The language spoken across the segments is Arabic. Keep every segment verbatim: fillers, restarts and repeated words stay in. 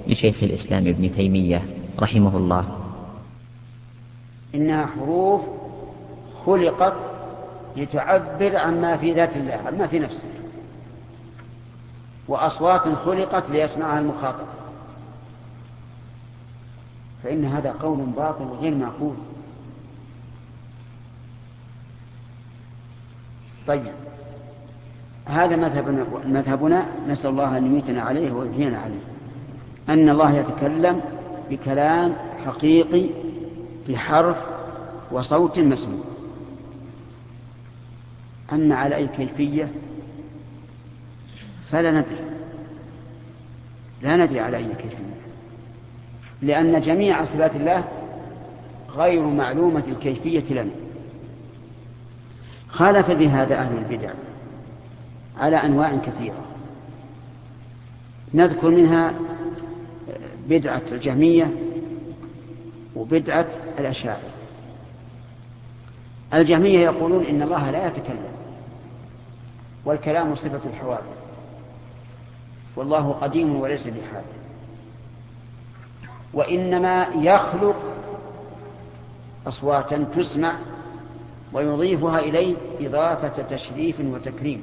لشيخ الإسلام ابن تيمية رحمه الله. إنها حروف خلقت لتعبر عما في ذات الله، عما في نفسه، وأصوات خلقت ليسمعها المخاطب، فإن هذا قول باطل وغير معقول. طيب، هذا مذهبنا, مذهبنا نسأل الله أن يميتنا عليه ويحيينا عليه، أن الله يتكلم بكلام حقيقي بحرف وصوت مسموع. أما على أي كيفية فلا ندري، لا ندري على أي كيفية، لأن جميع صفات الله غير معلومة الكيفية لنا. خالف بهذا أهل البدع على أنواع كثيرة، نذكر منها بدعة الجهمية وبدعة الأشاعرة. الجهمية يقولون إن الله لا يتكلم، والكلام صفة الحوادث، والله قديم وليس بحادث، وإنما يخلق أصواتا تسمع ويضيفها إليه إضافة تشريف وتكريم.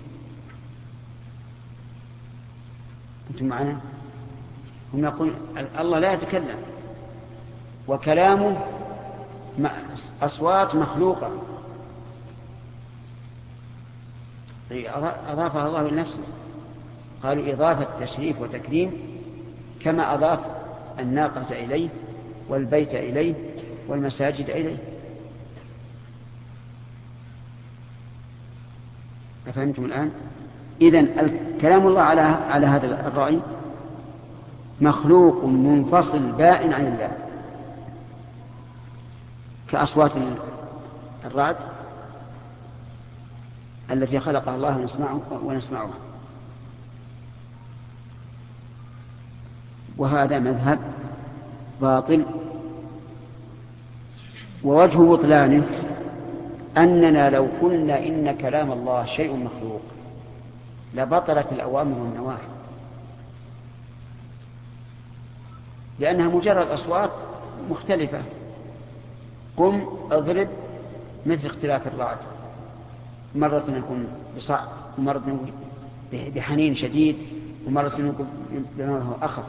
أنتم معنا؟ هم يقولون الله لا يتكلم وكلامه أصوات مخلوقة أضافها الله لنفسه. قالوا إضافة تشريف وتكريم كما أضاف الناقة إليه والبيت إليه والمساجد إليه. أفهمتم الآن؟ إذن كلام الله على على هذا الرأي مخلوق منفصل بائن عن الله، كأصوات الرعد التي خلقها الله ونسمعه ونسمعها. وهذا مذهب باطل، ووجه بطلانه أننا لو قلنا إن كلام الله شيء مخلوق لبطلت الأوامر والنواهي، لأنها مجرد أصوات مختلفة. قم اضرب مثل اختلاف الرعد، مرة يكون بصعب ومرة بحنين شديد ومرة يكون بنوعه أخف.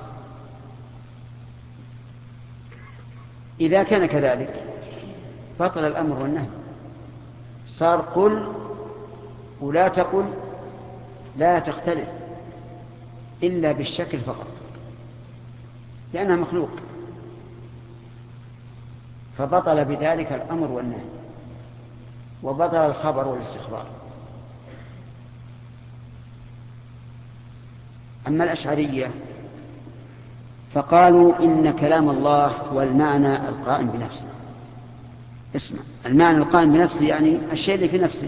إذا كان كذلك بطل الأمر والنهي، صار قل ولا تقل لا تختلف إلا بالشكل فقط، لأنها مخلوق، فبطل بذلك الأمر والنهي وبطل الخبر والاستخبار. أما الأشعرية فقالوا إن كلام الله هو المعنى القائم بنفسه. اسمع، المعنى القائم بنفسه يعني الشيء اللي في نفسه،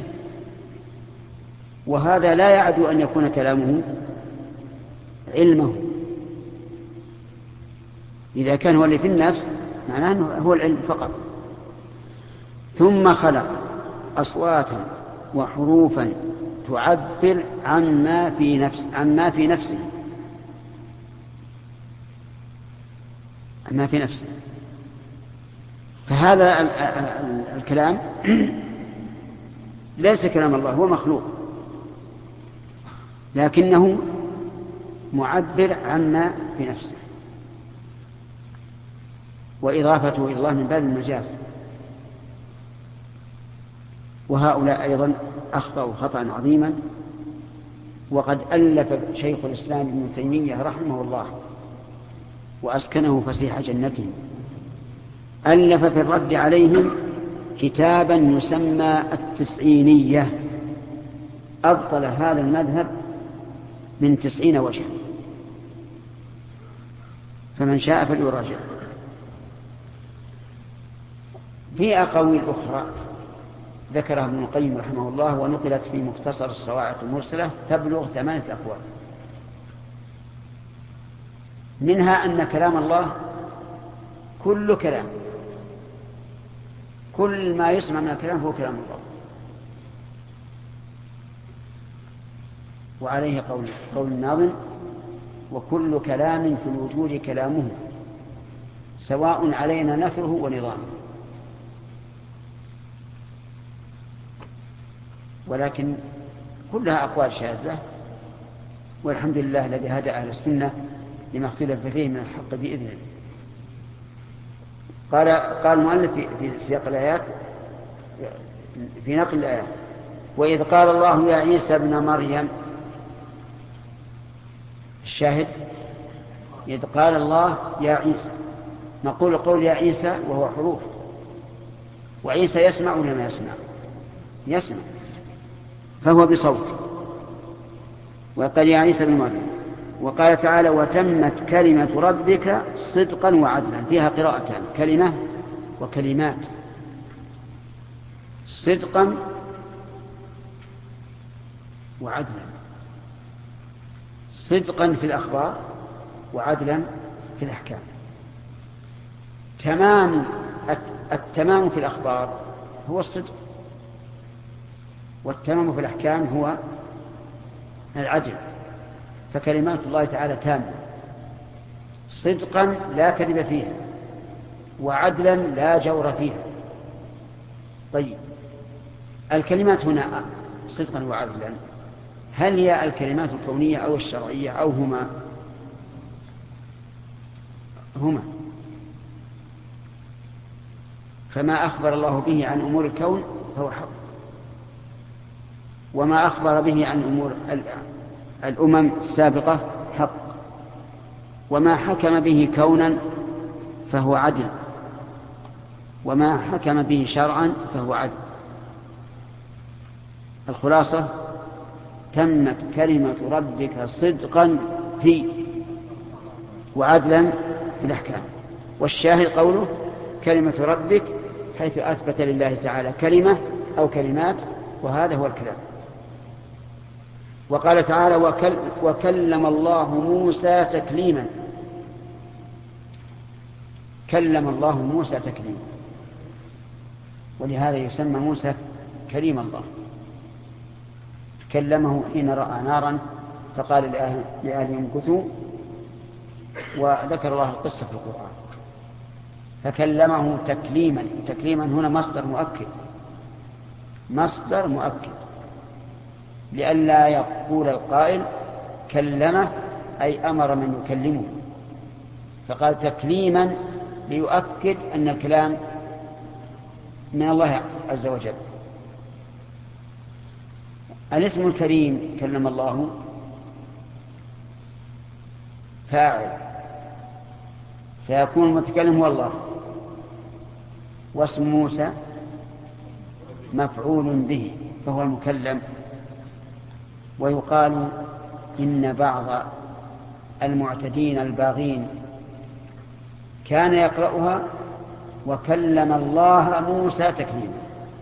وهذا لا يعدو أن يكون كلامه علمه. إذا كان هو اللي في النفس معناه أنه هو العلم فقط. ثم خلق أصواتا وحروفا تعبر عما في نفس عما في نفسه عما في نفسه فهذا الكلام ليس كلام الله، هو مخلوق، لكنه معبر عما في نفسه، وإضافته إلى الله من باب المجاز. وهؤلاء أيضا أخطأوا خطأ عظيما، وقد ألف شيخ الإسلام ابن تيمية رحمه الله وأسكنه فسيح جنته، ألف في الرد عليهم كتابا يسمى التسعينية، أبطل هذا المذهب من تسعين وجها، فمن شاء فليراجع. في أقاويل أخرى ذكرها ابن القيم رحمه الله ونقلت في مختصر الصواعق المرسلة تبلغ ثمانية أقوال. منها أن كلام الله كل كلام، كل ما يسمع من الكلام هو كلام الله. وعليه قول, قول الناظم وكل كلام في الوجود كلامه، سواء علينا نثره ونظامه. ولكن كلها أقوال شاذة، والحمد لله الذي هدى أهل السنة لما اختلف فيه من الحق بإذنه. قال قال المؤلف في سياق الآيات في نقل الآيات: وإذ قال الله يا عيسى ابن مريم. الشاهد إذ قال الله يا عيسى، نقول قول يا عيسى وهو حروف، وعيسى يسمع ولا ما يسمع؟ يسمع، فهو بصوت. وقال يا عيسى ابن مريم. وقال تعالى: وتمت كلمة ربك صدقا وعدلا. فيها قراءتان: كلمة وكلمات. صدقا وعدلا، صدقا في الأخبار وعدلا في الأحكام. تمام التمام في الأخبار هو الصدق، والتمام في الأحكام هو العدل. فكلمات الله تعالى تامة، صدقا لا كذب فيها، وعدلا لا جور فيها. طيب، الكلمات هنا صدقا وعدلا، هل هي الكلمات الكونية أو الشرعية أو هما؟ هما. فما أخبر الله به عن أمور الكون فهو حق، وما أخبر به عن أمور الأمم السابقة حق، وما حكم به كونا فهو عدل، وما حكم به شرعا فهو عدل. الخلاصة: تمت كلمة ربك صدقا في وعدلا في الأحكام. والشاهد قوله كلمة ربك، حيث أثبت لله تعالى كلمة أو كلمات، وهذا هو الكلام. وقال تعالى: وكل وكلم الله موسى تكليما. كلم الله موسى تكليما، ولهذا يسمى موسى كليم الله. كلمه حين رأى نارا فقال لأهلهم امكثوا، وذكر الله القصة في القرآن. فكلمه تكليما. تكليما هنا مصدر مؤكد، مصدر مؤكد، لئلا يقول القائل كلمه أي أمر من يكلمه، فقال تكليما ليؤكد أن الكلام من الله عز وجل. الاسم الكريم كلم الله فاعل، فيكون المتكلم هو الله، واسم موسى مفعول به فهو المكلم. ويقال إن بعض المعتدين الباغين كان يقرأها وكلم الله موسى تكليما،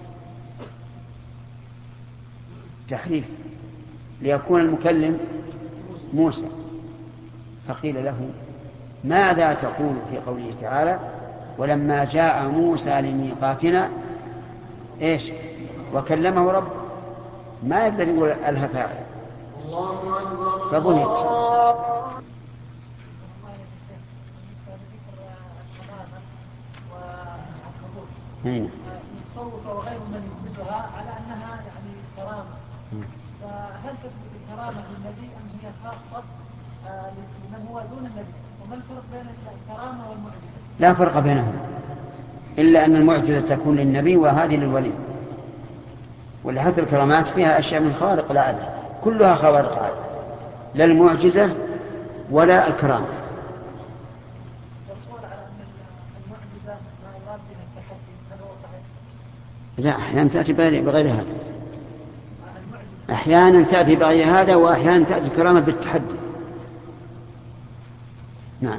تحريف ليكون المكلم موسى. فقيل له: ماذا تقول في قوله تعالى: ولما جاء موسى لميقاتنا إيش وكلمه رب؟ ما يقدر يقول ألها فاعل، فبهت. هنا التصوف وغير من يثبتها على أنها يعني كرامة، فهل تثبت الكرامة للنبي أم هي خاصة لمن هو دون النبي؟ وما الفرق بين الكرامة والمعجزة؟ لا فرق بينهم، إلا أن المعجزة تكون للنبي وهذه للولي. ولهذه الكرامات فيها أشياء من خوارق العادة، كلها خوارق عادة، لا المعجزة ولا الكرامة. لا، أحيانا تأتي بغير هذا، أحيانا تأتي بغير هذا، وأحيانا تأتي الكرامة بالتحدي. نعم.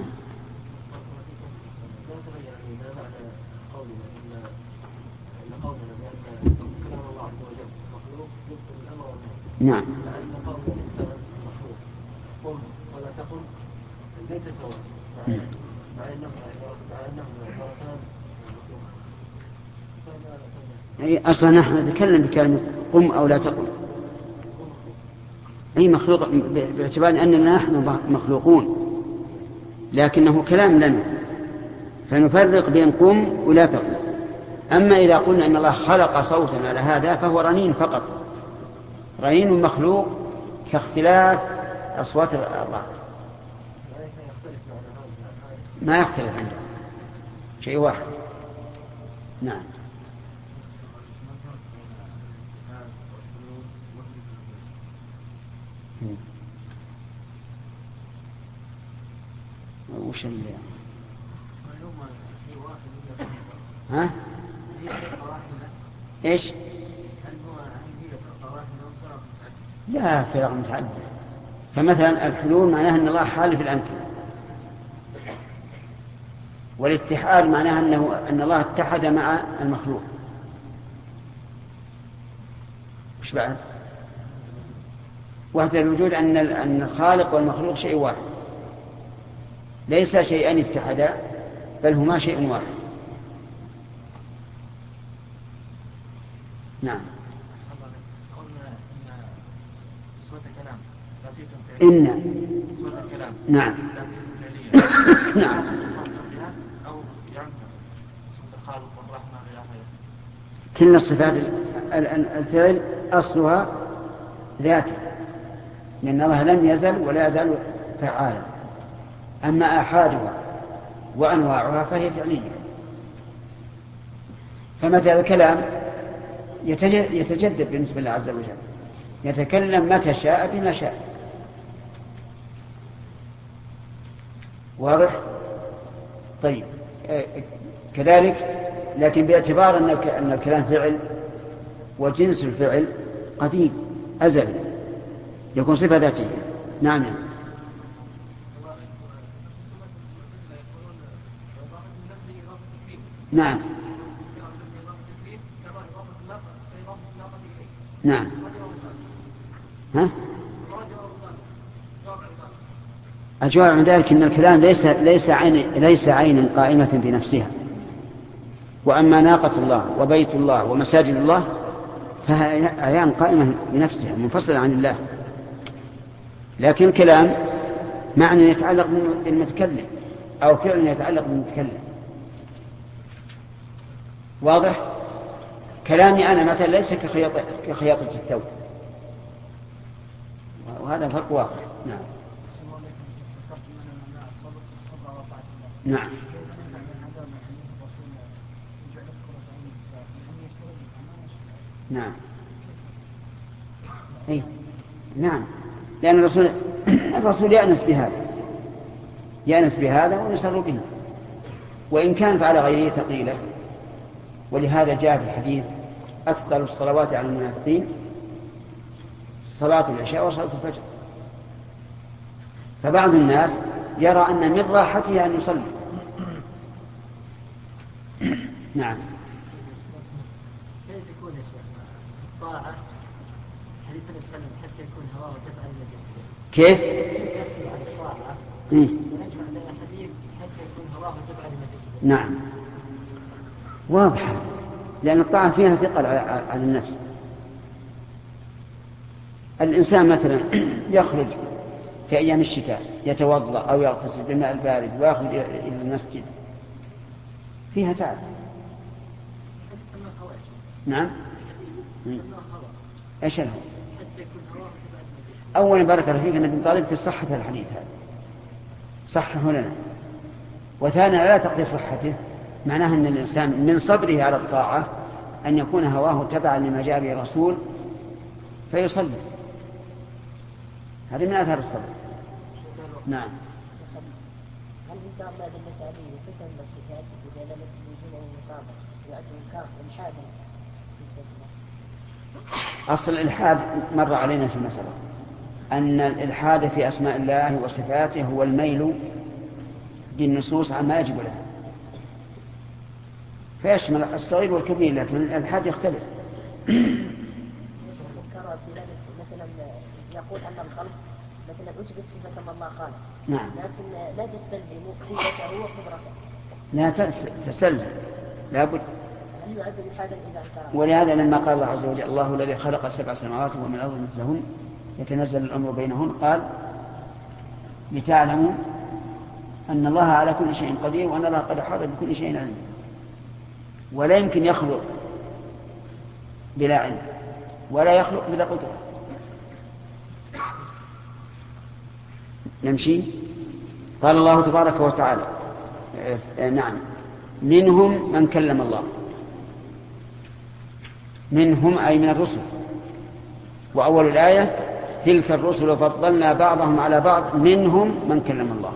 نعم. أي أصلا نحن نتكلم بكلمة قم أو لا تقم. أي مخلوق باعتبار أننا نحن مخلوقون، لكنه كلام لنا، فنفرق بين قم ولا تقم. أما إذا قلنا أن الله خلق صوتا على هذا فهو رنين فقط، رنين مخلوق كاختلاف أصوات الأربعة، ما يختلف عنده شيء واحد. نعم. وش اللي ها؟ ايش؟ لا، فرق متعددة. فمثلا الحلول معناها ان الله حال في الامكنه، والاتحاد معناها انه ان الله اتحد مع المخلوق. وش بعد؟ وحدة الوجود ان ان الخالق والمخلوق شيء واحد، ليس شيئان اتحدا بل هما شيء واحد. نعم. إن نعم نعم كل الصفات الفعل أصلها ذاته، لأن الله لم يزل ولا يزال فعالا. أما آحادها وأنواعها فهي فعلية. فمثل الكلام يتجدد بالنسبة لله عز وجل، يتكلم متى شاء بما شاء. واضح؟ طيب كذلك، لكن باعتبار أن الكلام فعل وجنس الفعل قديم أزل يكون صفة ذاتية. نعم. نعم نعم ها؟ الجواب عن ذلك أن الكلام ليس ليس عين ليس عين قائمة بنفسها، وأما ناقة الله وبيت الله ومساجد الله فهي عيان قائمة بنفسها منفصلة عن الله، لكن الكلام معنى يتعلق بالمتكلم أو فعل يتعلق بالمتكلم. واضح؟ كلامي أنا مثلا ليس كخياطة الثوب، وهذا فرق واضح. نعم نعم نعم أي نعم، لأن الرسول الرسول يأنس بهذا يأنس بهذا ويسر به، وإن كانت على غيره ثقيلة. ولهذا جاء في الحديث أثقل الصلوات على المنافقين صلاة العشاء وصلاة الفجر. فبعض الناس يرى أن من راحته أن يصلي. نعم. كيف يكون يا شيخ الطاعة حديث النبي صلى الله عليه وسلم حتى يكون هواه وتفعل المزيد؟ كيف؟ يسمع عن الطاعة ونجمع بين الحديث حتى يكون هواه وتفعل المزيد. نعم واضحة، لأن الطاعة فيها ثقل على النفس. الإنسان مثلا يخرج في أيام الشتاء يتوضأ أو يغتسل بالماء البارد ويخرج إلى المسجد، فيها تعب. نعم. ايش له؟ اولا بارك الله فيك ان ابن طالب في صحة الحديث هذا صححه لنا، وثانيا لا تقضي صحته معناها ان الانسان من صبره على الطاعة ان يكون هواه تبعا لما جاء به الرسول فيصلي. هذه من اثار الصبر. نعم. هل إنكار ما دلت عليه وفتن الصفات إذا لم يكن المقابل يعد إنكار إلحادا؟ أصل الإلحاد مر علينا في المسألة أن الإلحاد في أسماء الله وصفاته هو الميل بالنصوص عما يجب لها، فيشمل الصغير والكبير، لكن الإلحاد يختلف. مثلا يقول أن الخلق مثلا أثبت صفة ما الله خالق، نعم، لكن لا تستلزم قوته وقدرته. لا تستلزم، لابد. هل يعد إلحادا إذا انكر؟ ولهذا لما قال الله عز وجل الله الذي خلق سبع سماوات ومن الأرض مثلهن يتنزل الأمر بينهن؟ قال لتعلموا أن الله على كل شيء قدير وأن الله قد أحاط بكل شيء علما، ولا يمكن يخلق بلا علم ولا يخلق بلا قدرة. نمشي. قال الله تبارك وتعالى نعم منهم من كلم الله، منهم أي من الرسل، وأول الآية تلك الرسل فضلنا بعضهم على بعض منهم من كلم الله،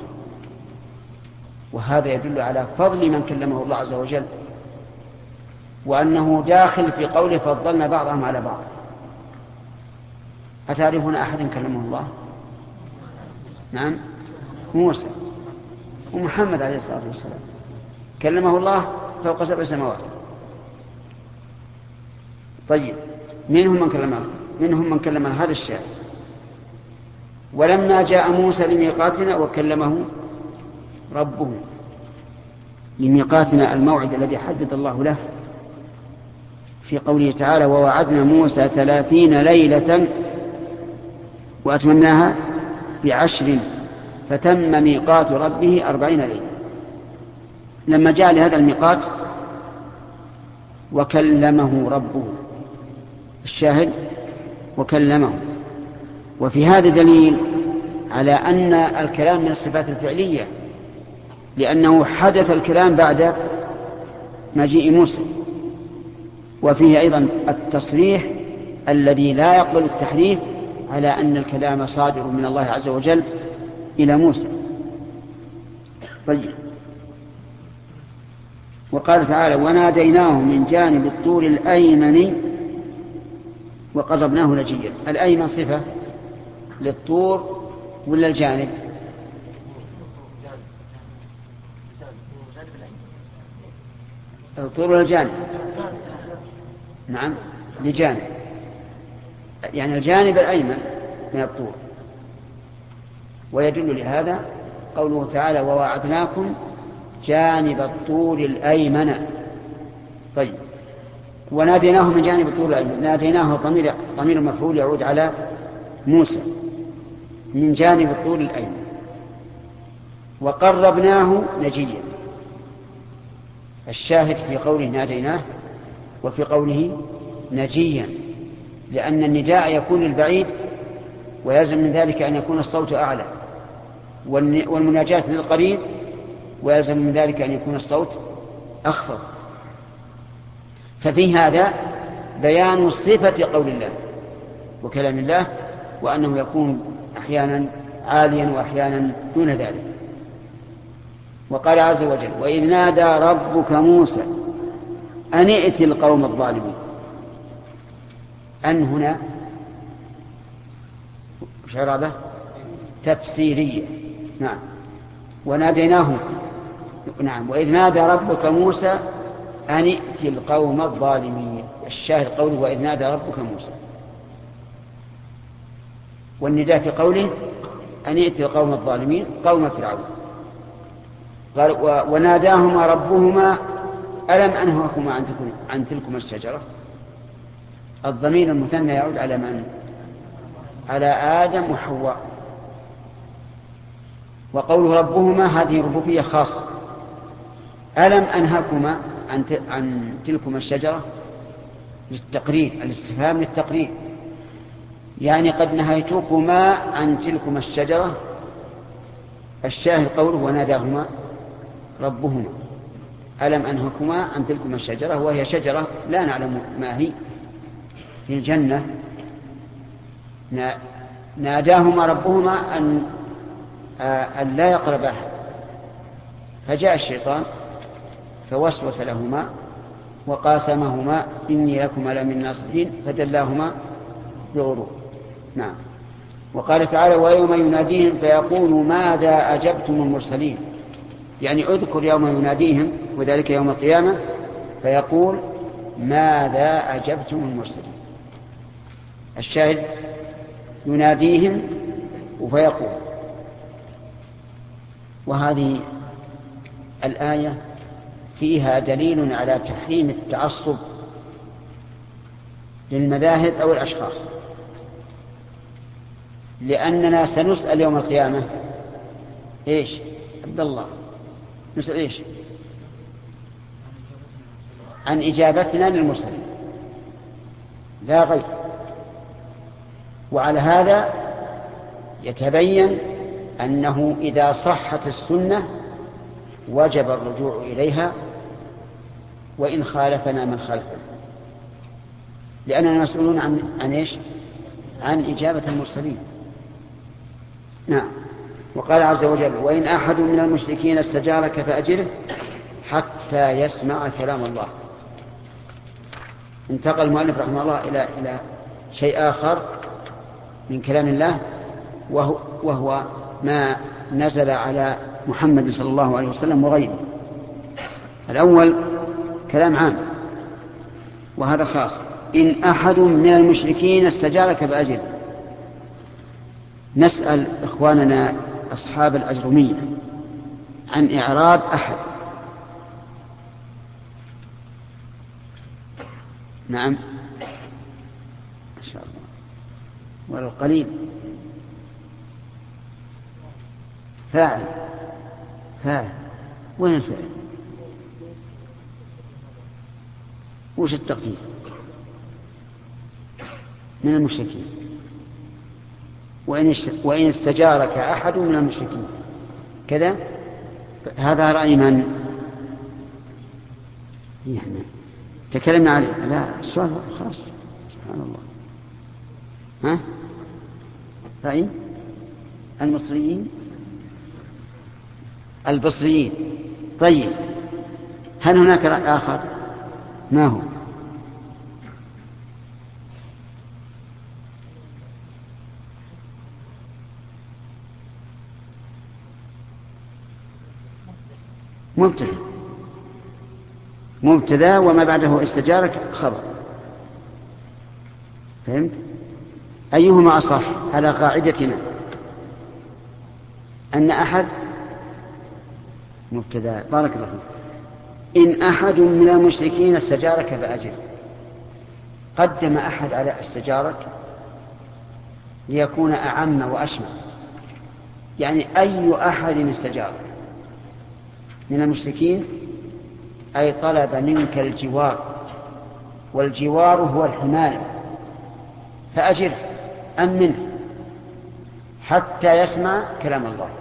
وهذا يدل على فضل من كلمه الله عز وجل، وأنه داخل في قوله فضلنا بعضهم على بعض. أتعرفون أحد كلمه الله؟ نعم موسى ومحمد عليه الصلاة والسلام كلمه الله فوق سبع سماوات. طيب منهم من كلم منهم من كلم هذا الشاعر. ولما جاء موسى لميقاتنا وكلمه ربه، لميقاتنا الموعد الذي حدد الله له في قوله تعالى ووعدنا موسى ثلاثين ليلة وأتممناها بعشر فتم ميقات ربه أربعين ليلة. لما جاء لهذا الميقات وكلمه ربه، الشاهد وكلمه. وفي هذا دليل على أن الكلام من الصفات الفعلية، لأنه حدث الكلام بعد مجيء موسى. وفيه أيضا التصريح الذي لا يقبل التحريف على أن الكلام صادر من الله عز وجل إلى موسى. طيب وقال تعالى وناديناه من جانب الطور الأيمن وقربناه نجيا. الأيمن صفة للطور ولا الجانب؟ الطور ولا الجانب؟ نعم لجانب، يعني الجانب الأيمن من الطور. ويدل لهذا قوله تعالى ووعدناكم جانب الطور الأيمن. طيب وناديناه من جانب الطور الأيمن، ناديناه ضمير ضمير المفعول يعود على موسى من جانب الطور الأيمن وقربناه نجيا. الشاهد في قوله ناديناه وفي قوله نجيا، لأن النداء يكون للبعيد ويلزم من ذلك أن يكون الصوت أعلى، والمناجاة للقريب ويلزم من ذلك أن يكون الصوت أخفض. ففي هذا بيان صفة قول الله وكلام الله، وأنه يكون أحيانا عاليا وأحيانا دون ذلك. وقال عز وجل وإذ نادى ربك موسى أن ائت القوم الظالمين. أن هنا شربة تفسيرية. نعم وناديناه. نعم وإذ نادى ربك موسى أن ائت القوم الظالمين. الشاهد قوله وإذ نادى ربك موسى، والنداء في قوله أن ائت القوم الظالمين قوم فرعون. قال وناداهما ربهما ألم أنهكما عن, عن تلكما الشجرة. الضمير المثنى يعود على من؟ على آدم وحواء. وقوله ربهما هذه ربوبية خاصة. ألم أنهكما عن, عن تلكما الشجرة للتقرير، الاستفهام للتقرير، يعني قد نهيتكما عن تلكما الشجرة. الشاهد قوله وناداهما ربهما ألم أنهكما عن تلكما الشجرة، وهي شجرة لا نعلم ما هي في الجنة. ناداهما ربهما أن أن لا يقربا، فجاء الشيطان فوسوس لهما وقاسمهما إني لكما لمن الناصحين فدلاهما بغرور. نعم وقال تعالى ويوم يناديهم فيقول ماذا أجبتم المرسلين، يعني اذكر يوم يناديهم وذلك يوم القيامة فيقول ماذا أجبتم المرسلين. الشاهد يناديهم فيقول. وهذه الآية فيها دليل على تحريم التعصب للمذاهب أو الأشخاص، لأننا سنسأل يوم القيامة إيش عبد الله نسأل إيش عن إجابتنا للمرسلين لا غير. وعلى هذا يتبين أنه إذا صحت السنة وجب الرجوع إليها وإن خالفنا من خلفنا، لأننا مسؤولون عن عن إيش عن إجابة المرسلين. نعم. وقال عز وجل وإن أحد من المشركين استجارك فأجره حتى يسمع كلام الله. انتقل المؤلف رحمه الله إلى إلى شيء آخر من كلام الله، وهو, وهو ما نزل على محمد صلى الله عليه وسلم وغيره. الأول كلام عام وهذا خاص. إن أحد من المشركين استجارك فأجره. نسأل إخواننا أصحاب الأجرمية عن إعراب أحد. نعم ما شاء الله ولو قليل. فاعل فاعل وين الفعل؟ وش التقدير؟ من المشركين. وإن استجارك أحد من المشركين كذا. هذا رأي من يعني تكلمنا عليه. لا السؤال خلاص سبحان الله. ها رأي المصريين البصريين. طيب هل هناك رأي آخر؟ ما هو؟ مبتدأ مبتدأ وما بعده استجارك خبر. فهمت؟ أيهما أصح على قاعدتنا أن أحد مبتدأ. بارك الله فيك. إن أحد من المشركين استجارك فأجر. قدم أحد على استجارك ليكون أعم وأشمل، يعني أي أحد استجارك من المشركين أي طلب منك الجوار، والجوار هو الحماية، فأجر أمنه حتى يسمع كلام الله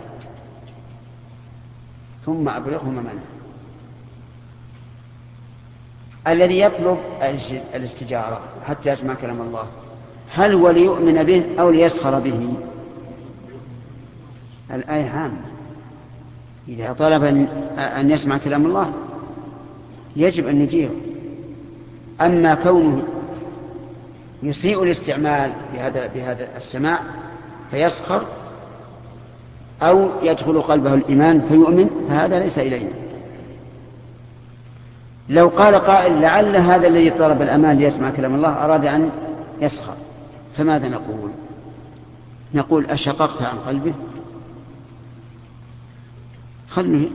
ثم أبلغه ممنه. الذي يطلب الاستجارة حتى يسمع كلام الله هل هو ليؤمن به أو ليسخر به؟ الآية عامة. إذا طلب أن يسمع كلام الله يجب أن يجيره. أما كونه يسيء الاستعمال بهذا بهذا السماع فيسخر أو يدخل قلبه الإيمان فيؤمن فهذا ليس إلينا. لو قال قائل لعل هذا الذي طلب الأمان ليسمع كلام الله أراد أن يسخر، فماذا نقول؟ نقول أشققت عن قلبه؟ خلنه.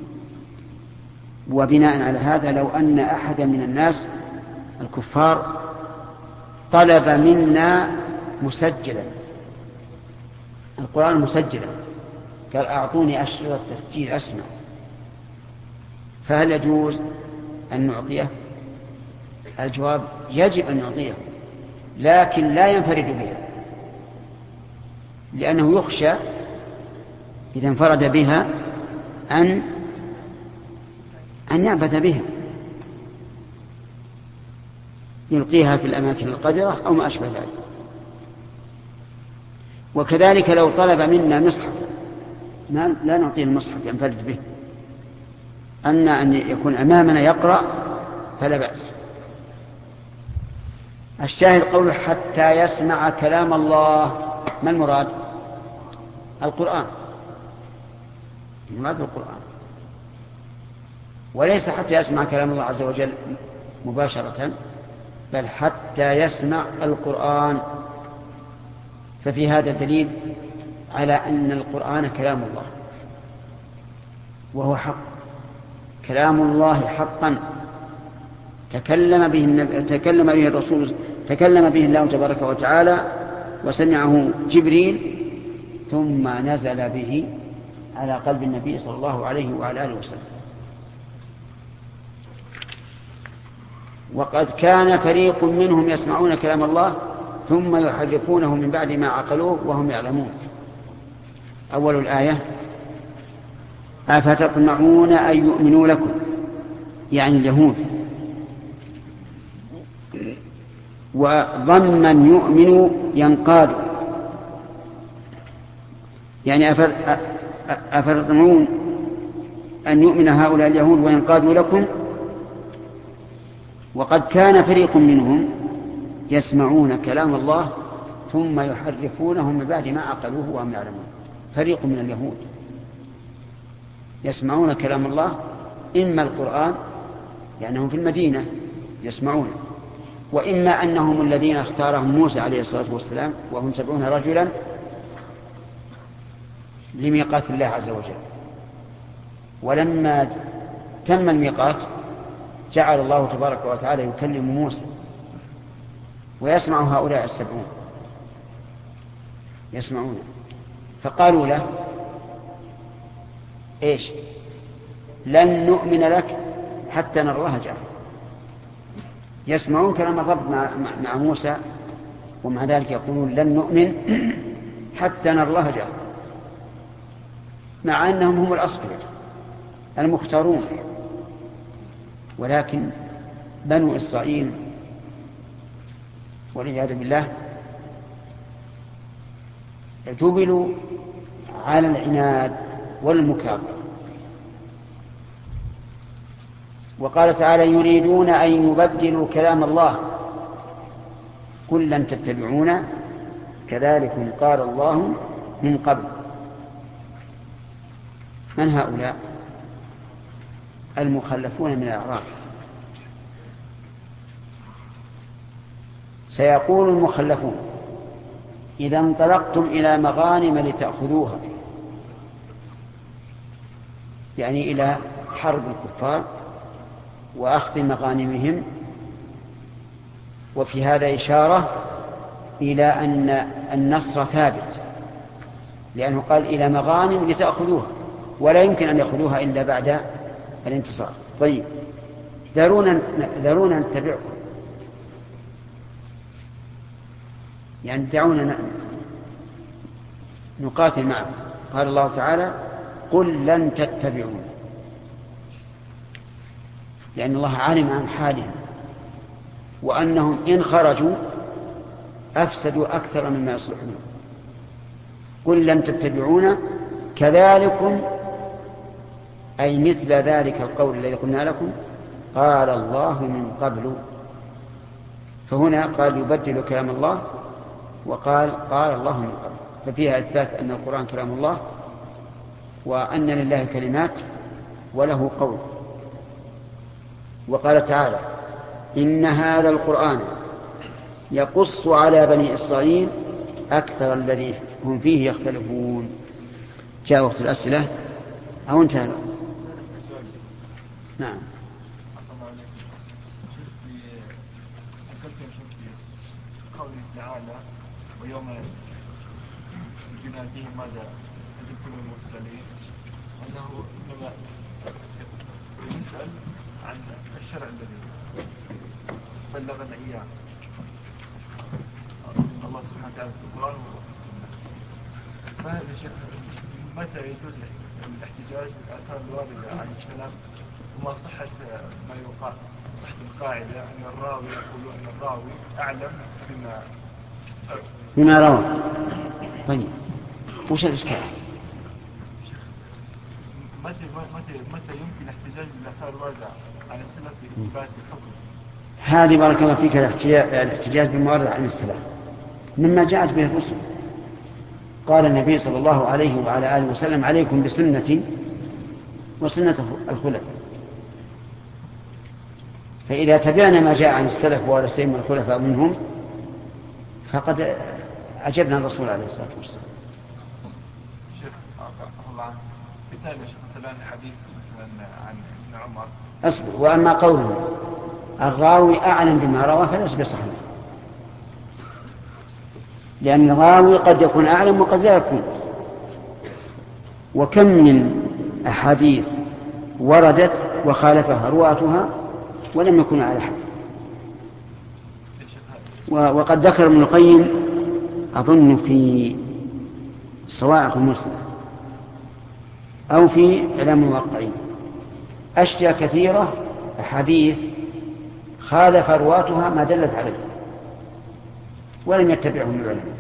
وبناء على هذا لو أن أحدا من الناس الكفار طلب منا مسجلا القرآن مسجلا قال أعطوني أشرطة تسجيل أسمع، فهل يجوز أن نعطيه؟ الجواب يجب أن نعطيه، لكن لا ينفرد بها، لأنه يخشى إذا انفرد بها أن أن يعبث بها، يلقيها في الأماكن القذرة أو ما أشبه ذلك. وكذلك لو طلب منا مصحف لا نعطيه المصحف ينفرد به، أما أن يكون أمامنا يقرأ فلا بأس. الشاهد قوله حتى يسمع كلام الله. ما المراد؟ القرآن. المراد القرآن، وليس حتى يسمع كلام الله عز وجل مباشرة، بل حتى يسمع القرآن. ففي هذا دليل على أن القرآن كلام الله وهو حق، كلام الله حقا تكلم به النبي، تكلم به الرسول، تكلم به الله تبارك وتعالى وسمعه جبريل ثم نزل به على قلب النبي صلى الله عليه وعلى آله وسلم. وقد كان فريق منهم يسمعون كلام الله ثم يحرفونه من بعد ما عقلوه وهم يعلمون. أول الآية: أفتطمعون أن يؤمنوا لكم، يعني اليهود، وضما يؤمن ينقاد، يعني أفتطمعون أن يؤمن هؤلاء اليهود وينقادوا لكم. وقد كان فريق منهم يسمعون كلام الله ثم يحرفونه من بعد ما عقلوه وهم يعلمون. فريق من اليهود يسمعون كلام الله، إما القرآن لأنهم في المدينة يسمعون، وإما أنهم الذين اختارهم موسى عليه الصلاة والسلام وهم سبعون رجلا لميقات الله عز وجل. ولما تم الميقات جعل الله تبارك وتعالى يكلم موسى ويسمع هؤلاء السبعون يسمعون، فقالوا له: إيش؟ لن نؤمن لك حتى نرى الله جهرا. يسمعون كلام الرب مع, مع موسى، ومع ذلك يقولون: لن نؤمن حتى نرى الله جهرا، مع أنهم هم الأصفياء المختارون. ولكن بنو إسرائيل والعياذ بالله جبلوا على العناد والمكابرة. وقال تعالى: يريدون أن يبدلوا كلام الله قل لن تتبعونا كذلك قال الله من قبل. من هؤلاء؟ المخلفون من الأعراب. سيقول المخلفون: إذا انطلقتم إلى مغانم لتأخذوها، يعني إلى حرب الكفار وأخذ مغانمهم. وفي هذا إشارة إلى أن النصر ثابت، لأنه قال إلى مغانم لتأخذوها، ولا يمكن أن يأخذوها إلا بعد الانتصار. طيب، ذرونا ذرونا نتبعكم، يعني دعونا نقاتل معكم. قال الله تعالى: قل لن تتبعون، لأن الله علم عن حالهم وأنهم إن خرجوا أفسدوا أكثر مما يصلحون. قل لن تتبعون كذلكم، أي مثل ذلك القول الذي قلنا لكم قال الله من قبل. فهنا قال يبدل كلام الله، وقال قال الله من قبل، ففيها إثبات أن القرآن كلام الله، وأن لله كلمات وله قول. وقال تعالى: إن هذا القرآن يقص على بني إسرائيل أكثر الذي هم فيه يختلفون. جاء وقت الأسئلة أو انتهى؟ نعم. قوله تعالى: ويوم يناديهم ماذا أجبتم المرسلين، أنه إنما يسأل عن الشرع الذي بلغنا إياه الله سبحانه وتعالى في القرآن وفي السنة. فهذا شيء متى يجوز الاحتجاج بالآثار الواردة عن السلام، وما صحة ما يقال، صحة القاعدة أن الراوي يقول أن الراوي أعلم بما بما روى. طيب، وش الإشكال؟ متى متى متى يمكن الاحتجاج بالآثار الواردة عن السلف في إثبات الحكم؟ هذه بارك الله فيك الاحتجاج بالموارد عن السلف مما جاءت به الرسل. قال النبي صلى الله عليه وعلى آله وسلم: عليكم بسنتي وسنة الخلفاء. فإذا تبعنا ما جاء عن السلف وعلى سيما الخلفاء منهم فقد أجبنا الرسول عليه الصلاة والسلام. شيخ الله عنه مثال مثلا حديث مثلا عن ابن عمر. أصبر. وأما قوله الراوي أعلم بما روى فليس بصحيح، لأن الراوي قد يكون أعلم وقد لا يكون. وكم من أحاديث وردت وخالفها رواتها ولم يكونوا على حد. وقد ذكر ابن القيم أظن في الصواعق المرسلة أو في إعلام الموقعين أشياء كثيرة أحاديث خالف رواتها ما دلت عليه ولم يتبعهم العلماء.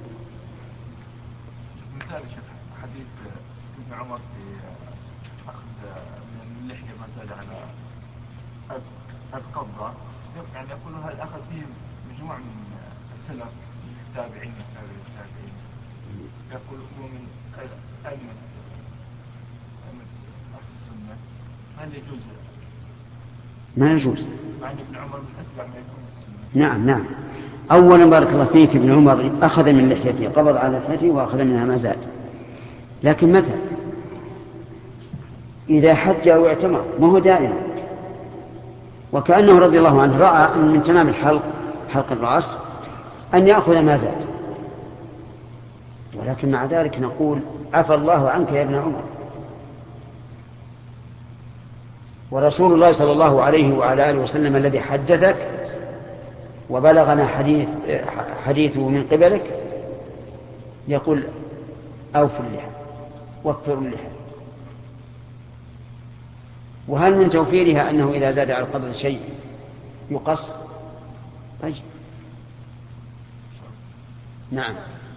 مثال حديث ابن عمر في أخذ من اللحية ما زاد على القبضة، يعني يقولون هذا أخذ فيه مجموعة من السلف من التابعين التابعين التابعين يقول هو من أئمة أهل السنة، هل يجوز؟ ما يجوز. مع أن ابن عمر من أتبع ما يكون السنة. نعم نعم. أولا بارك الله فيك، ابن عمر أخذ من لحيته، قبض على لحيته وأخذ منها ما زاد، لكن متى؟ إذا حج أو اعتمر، ما هو دائما. وكأنه رضي الله عنه رأى أن من تمام الحلق حلق الرأس أن يأخذ ما زاد، ولكن مع ذلك نقول عفى الله عنك يا ابن عمر. ورسول الله صلى الله عليه وعلى آله وسلم الذي حدثك وبلغنا حديث حديثه من قبلك يقول أوفوا اللحى واكثروا اللحى. وهل من توفيرها أنه إذا زاد على القبض شيء يقص؟ طيب نعم.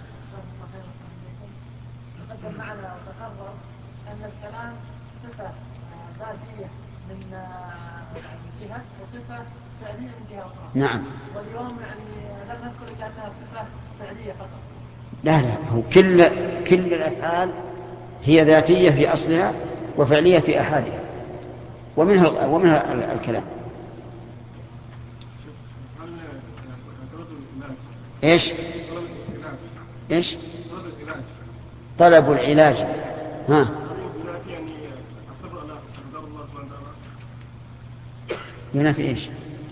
تقدم معنا وتقرر أن الكلام صفة ذاتية من جهة وصفة فعلية من جهة أخرى. نعم. واليوم يعني لم نذكر كأنها صفة فعلية فقط. لا لا، هو كل كل الأفعال هي ذاتية في أصلها وفعلية في أحادها، ومنها ومنها الكلام. ايش ايش طلب العلاج؟ ها ينافي ايش؟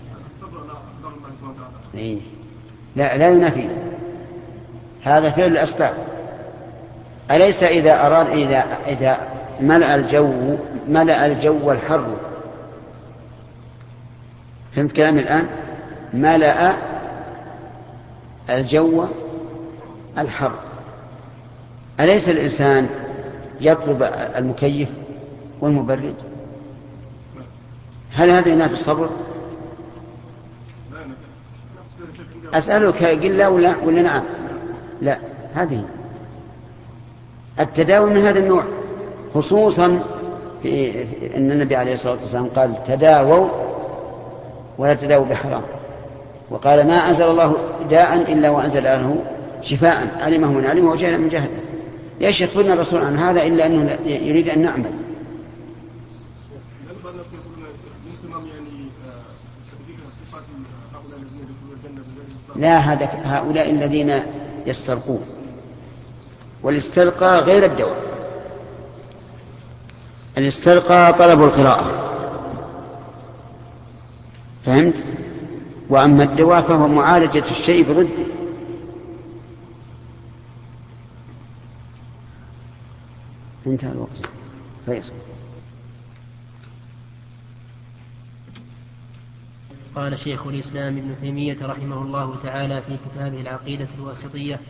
إيه؟ لا لا ينافي، هذا فعل الأسباب. أليس إذا أراد إذا إذا ملأ الجو ملأ الجو الحر، فهمت كلامي الآن؟ ملأ الجو الحر، أليس الإنسان يطلب المكيف والمبرد؟ هل هذا ينافي الصبر؟ أسألك قل لا ولا, ولا نعم؟ لا، هذه التداوي من هذا النوع، خصوصا في أن النبي عليه الصلاة والسلام قال تداووا ولا تداووا بحرام، وقال ما أنزل الله داء إلا وأنزل له شفاء علمه من علمه وجهله من جهله. ليش يخبرنا الرسول عن هذا إلا أنه يريد أن نعمل؟ لا، هذا هؤلاء الذين يسترقون، والاسترقاء غير الدواء. الاسترقاء طلب القراءة، فهمت؟ وأما الدواء فهو معالجة الشيء بضده. انتهى الوقت. فيصل. قال شيخ الإسلام ابن تيمية رحمه الله تعالى في كتابه العقيدة الواسطية: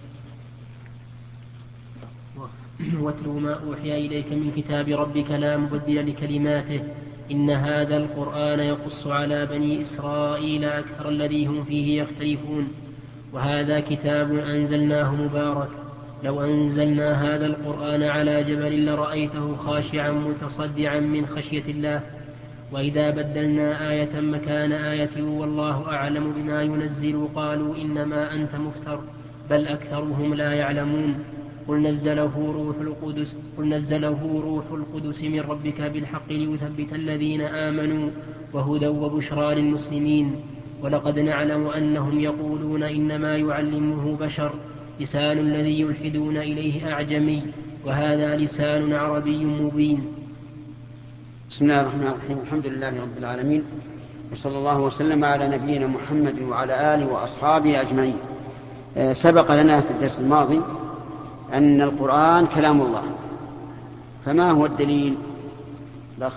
واتل ما أوحي إليك من كتاب ربك لا مبدل لكلماته إن هذا القرآن يقص على بني إسرائيل أكثر الذي هم فيه يختلفون وهذا كتاب أنزلناه مبارك لو أنزلنا هذا القرآن على جبل لرأيته خاشعا متصدعا من خشية الله وإذا بدلنا آية مكان آية والله أعلم بما ينزل قالوا إنما أنت مفتر بل أكثرهم لا يعلمون قل نزله روح القدس قل نزله روح القدس من ربك بالحق ليثبت الذين آمنوا وهدى وبشرى للمسلمين ولقد نعلم أنهم يقولون إنما يعلمه بشر لسان الذي يلحدون إليه أعجمي وهذا لسان عربي مبين. بسم الله الرحمن الرحيم. الحمد لله رب العالمين، وصلى الله وسلم على نبينا محمد وعلى آله وأصحابه أجمعين. سبق لنا في الدرس الماضي أن القرآن كلام الله، فما هو الدليل؟ الأخ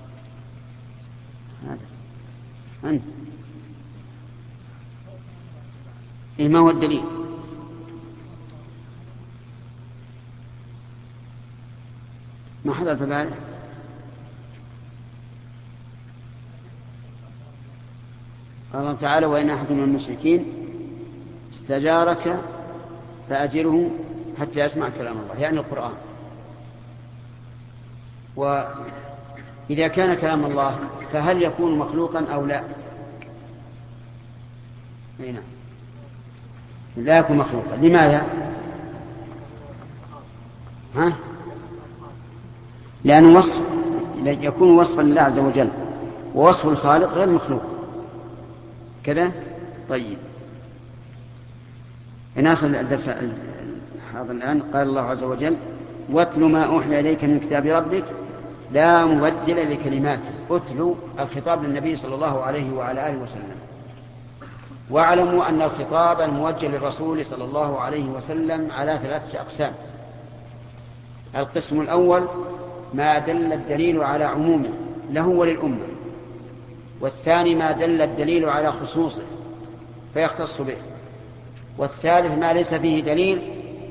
هذا أنت إيه ما هو الدليل؟ ما حدث بعد قال الله تعالى: وإن أحد من المشركين استجارك فأجره حتى يسمع كلام الله، يعني القرآن. وإذا كان كلام الله فهل يكون مخلوقا أو لا؟ نعم، لا يكون مخلوقا. لماذا؟ ها؟ لأنه وصف يكون وصفا لله عز وجل، ووصف الخالق غير مخلوق كذا. طيب ناخذ الدرس هذا الآن. قال الله عز وجل: واتل ما أوحي إليك من كتاب ربك لا مبدل لكلماته. أتلو الخطاب للنبي صلى الله عليه وعلى آله وسلم. واعلموا أن الخطاب الموجه للرسول صلى الله عليه وسلم على ثلاثة أقسام. القسم الأول ما دل الدليل على عمومه له وللأمة، والثاني ما دل الدليل على خصوصه فيختص به، والثالث ما ليس فيه دليل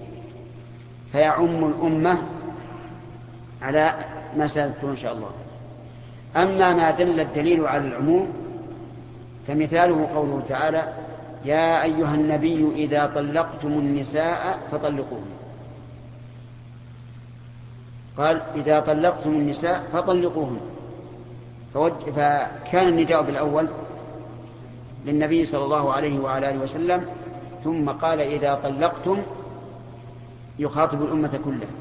فيعم الأمة على ما سأذكر إن شاء الله. أما ما دل الدليل على العموم فمثاله قوله تعالى: يا أيها النبي إذا طلقتم النساء فطلقوهن. قال: إذا طلقتم النساء فطلقوهن، فكان النداء بالأول للنبي صلى الله عليه وعلى آله وسلم، ثم قال: إذا طلقتم يخاطب الأمة كلها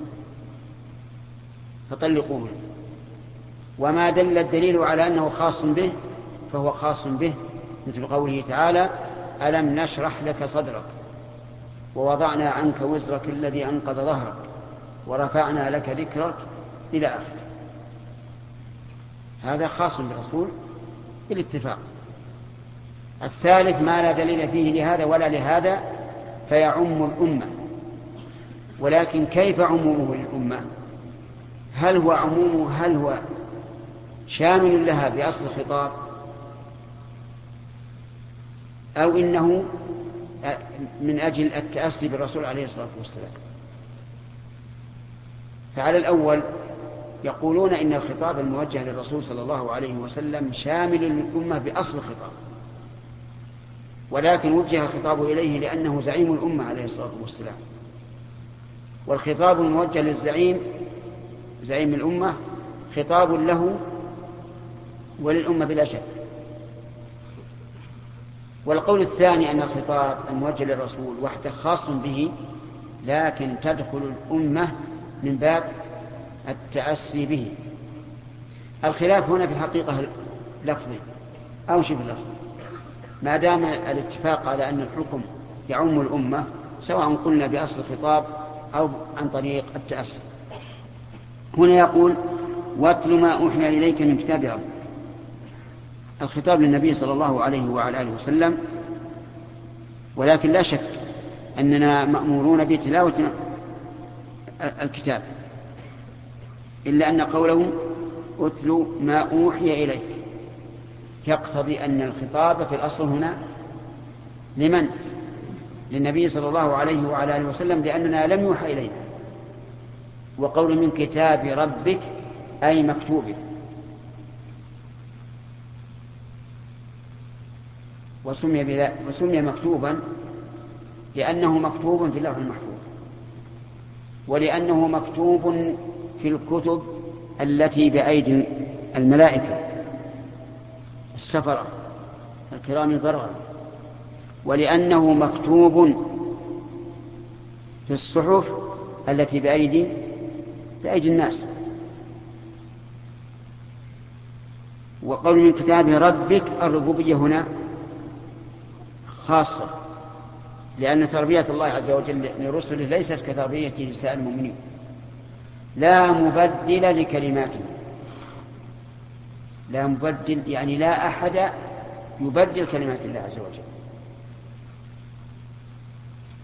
فطلقوهن. وما دل الدليل على أنه خاص به فهو خاص به، مثل قوله تعالى: ألم نشرح لك صدرك ووضعنا عنك وزرك الذي أنقض ظهرك ورفعنا لك ذكرك إلى آخره. هذا خاص بالرسول بالاتفاق. الثالث ما لا دليل فيه لهذا ولا لهذا فيعم الأمة. ولكن كيف عمومه للأمة؟ هل هو عمومه هل هو شامل لها بأصل الخطاب، أو إنه من أجل التأسي بالرسول عليه الصلاة والسلام؟ فعلى الأول يقولون إن الخطاب الموجه للرسول صلى الله عليه وسلم شامل للأمة بأصل الخطاب، ولكن وجه الخطاب إليه لأنه زعيم الأمة عليه الصلاة والسلام. والخطاب الموجه للزعيم زعيم الأمة خطاب له وللأمة بلا شك. والقول الثاني أن الخطاب الموجه للرسول وحده خاص به، لكن تدخل الأمة من باب التأسي به. الخلاف هنا في الحقيقة لفظي أو شبه لفظي، ما دام الاتفاق على أن الحكم يعم الأمة سواء قلنا بأصل الخطاب أو عن طريق التأسي. هنا يقول: واتل ما أوحي إليك من كتاب ربك. الخطاب للنبي صلى الله عليه وعلى آله وسلم، ولكن لا شك أننا مأمورون بتلاوة الكتاب، إلا أن قوله أتل ما أوحي إليك يقتضي أن الخطاب في الأصل هنا لمن؟ للنبي صلى الله عليه وعلى آله وسلم، لأننا لم يوحى إلينا. وقول من كتاب ربك أي مكتوب. وسمي, وسمي مكتوبا لأنه مكتوب في اللوح المحفوظ، ولأنه مكتوب في الكتب التي بأيدي الملائكة السفرة الكرام البررة، ولأنه مكتوب في الصحف التي بأيدي بأيدي الناس. وقول من كتاب ربك الربوبية هنا خاصة، لأن تربية الله عز وجل لرسله ليست كتربية لسائر المؤمنين. لا مبدل لكلماته، لا مبدل يعني لا أحد يبدل كلمات الله عز وجل.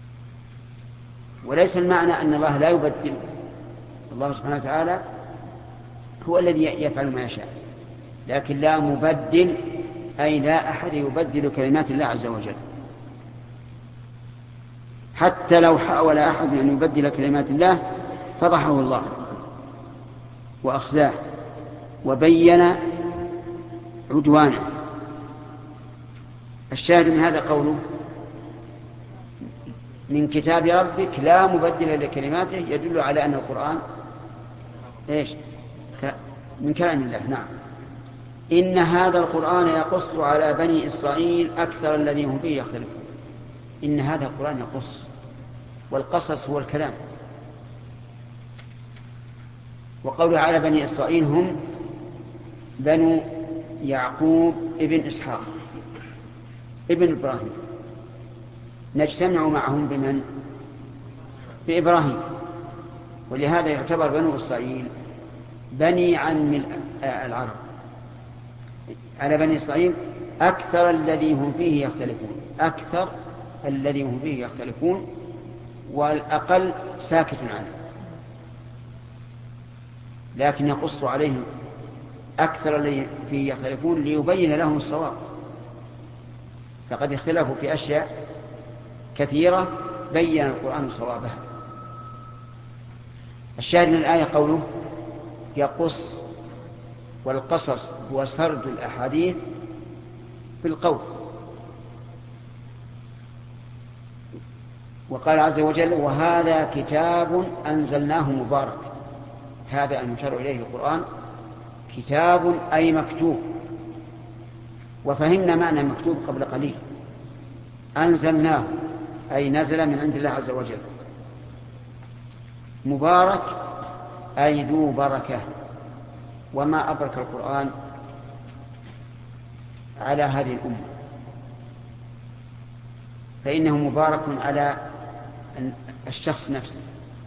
وليس المعنى أن الله لا يبدل. الله سبحانه وتعالى هو الذي يفعل ما يشاء، لكن لا مبدل، أي لا أحد يبدل كلمات الله عز وجل. حتى لو حاول أحد أن يبدل كلمات الله فضحه الله وأخزاه وبين عدوانه. الشاهد من هذا قوله من كتاب ربك لا مبدل لكلماته، يدل على أن القرآن إيش؟ من كلام الله. نعم. إن هذا القرآن يقص على بني إسرائيل أكثر الذي هم فيه يختلفون. إن هذا القرآن يقص، والقصص هو الكلام. وقوله على بني إسرائيل هم بنو يعقوب ابن إسحاق ابن إبراهيم، نجتمع معهم بمن؟ بإبراهيم. ولهذا يعتبر بنو إسرائيل بني عم العرب. على بني إسرائيل أكثر الذي هم فيه يختلفون، أكثر الذي هم فيه يختلفون، والأقل ساكت عنه، لكن يقص عليهم أكثر الذي فيه يختلفون ليبين لهم الصواب. فقد اختلفوا في أشياء كثيرة بين القرآن صوابها. الشاهد من الآية قوله يقص، والقصص هو سرد الأحاديث بالقول. وقال عز وجل وهذا كتاب أنزلناه مبارك. هذا المشار إليه القرآن كتاب أي مكتوب، وفهمنا معنى مكتوب قبل قليل. أنزلناه أي نزل من عند الله عز وجل. مبارك أي ذو بركة. وما أبرك القرآن على هذه الأمة، فإنه مبارك على الشخص نفسه،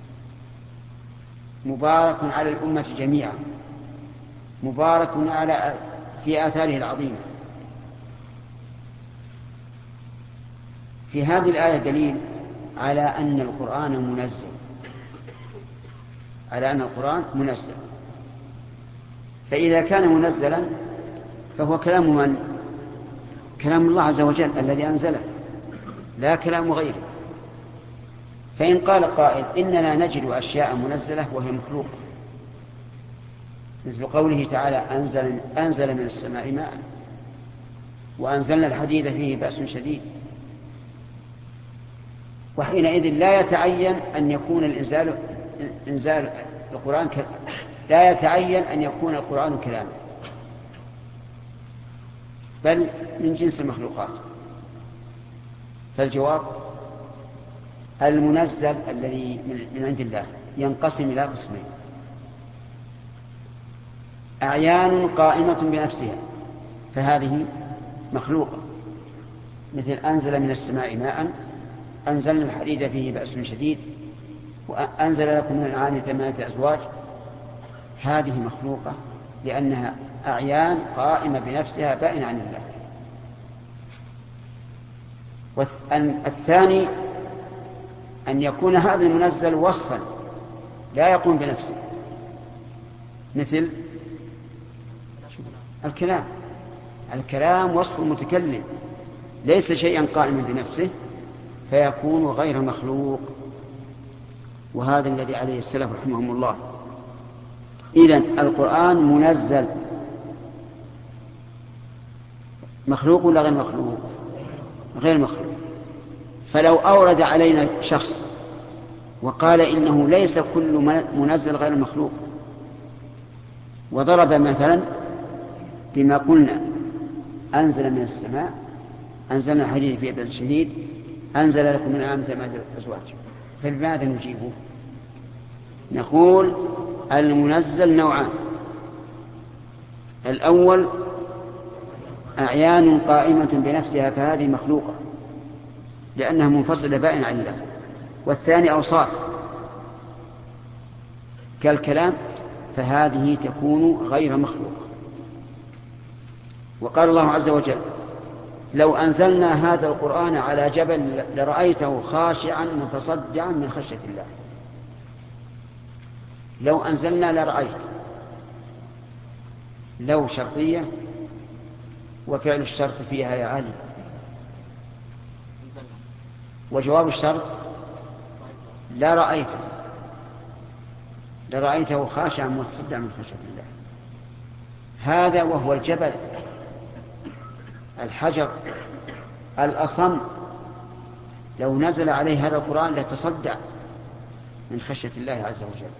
مبارك على الأمة جميعا، مبارك على في آثاره العظيمة. في هذه الآية دليل على أن القرآن منزل، على أن القرآن منزل. فإذا كان منزلا فهو كلام من؟ كلام الله عز وجل الذي أنزله، لا كلام غيره. فإن قال قائل إننا نجد أشياء منزلة وهي مخلوقة، مثل قوله تعالى أنزل, أنزل من السماء ماء وأنزلنا الحديد فيه بأس شديد، وحينئذ لا يتعين أن يكون الإنزال إنزال القرآن ك... لا يتعين أن يكون القرآن كلاما، بل من جنس المخلوقات. فالجواب المنزل الذي من عند الله ينقسم إلى قسمين: أعيان قائمة بنفسها فهذه مخلوقة، مثل أنزل من السماء ماء، أنزلنا الحديد فيه بأس شديد، وأنزل لكم من الأنعام ثمانية أزواج. هذه مخلوقة لأنها أعيان قائمة بنفسها بائنة عن الله. والثاني أن يكون هذا المنزل وصفا لا يقوم بنفسه، مثل الكلام. الكلام وصف المتكلم ليس شيئا قائما بنفسه، فيكون غير مخلوق. وهذا الذي عليه السلف رحمهم الله. إذن القرآن منزل، مخلوق ولا غير مخلوق؟ غير مخلوق. فلو أورد علينا شخص وقال إنه ليس كل منزل غير مخلوق، وضرب مثلا بما قلنا أنزل من السماء، أنزلنا الحديد في بأس شديد، أنزل لكم من الأنعام ثمانية أزواج، فبماذا نجيبه؟ نقول المنزل نوعان: الأول أعيان قائمة بنفسها فهذه مخلوقة لأنها منفصلة بائن عن الله. والثاني أوصاف كالكلام فهذه تكون غير مخلوقة. وقال الله عز وجل لو أنزلنا هذا القرآن على جبل لرأيته خاشعا متصدعا من خشية الله. لو أنزلنا لرأيت، لو شرطية وفعل الشرط فيها يا علي، وجواب الشرط لا رأيته، لرأيته خاشعا متصدعا من خشية الله. هذا وهو الجبل، الحجر، الأصم، لو نزل عليه هذا القرآن لتصدع من خشية الله عز وجل.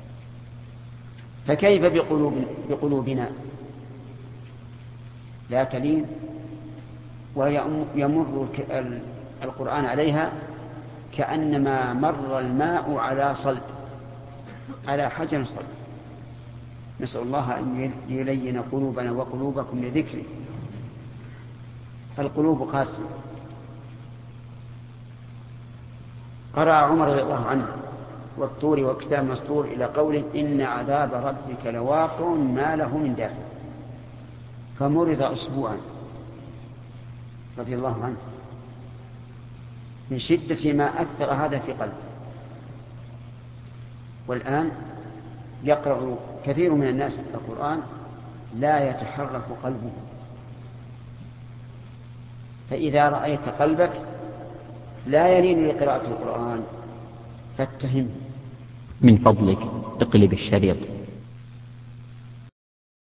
فكيف بقلوب بقلوبنا لا تلين ويمر القرآن عليها كأنما مر الماء على صلب، على حجر صلب. نسأل الله أن يلين قلوبنا وقلوبكم لذكره. القلوب قاسية. قرأ عمر رضي الله عنه والطور وكتاب مسطور إلى قوله إن عذاب ربك لواقع ما له من دافع، فمرض أسبوعا رضي الله عنه من شدة ما أثر هذا في قلبه. والآن يقرأ كثير من الناس القرآن لا يتحرك قلبه. فإذا رأيت قلبك لا يلين لقراءة القرآن فاتهم. من فضلك اقلب الشريط.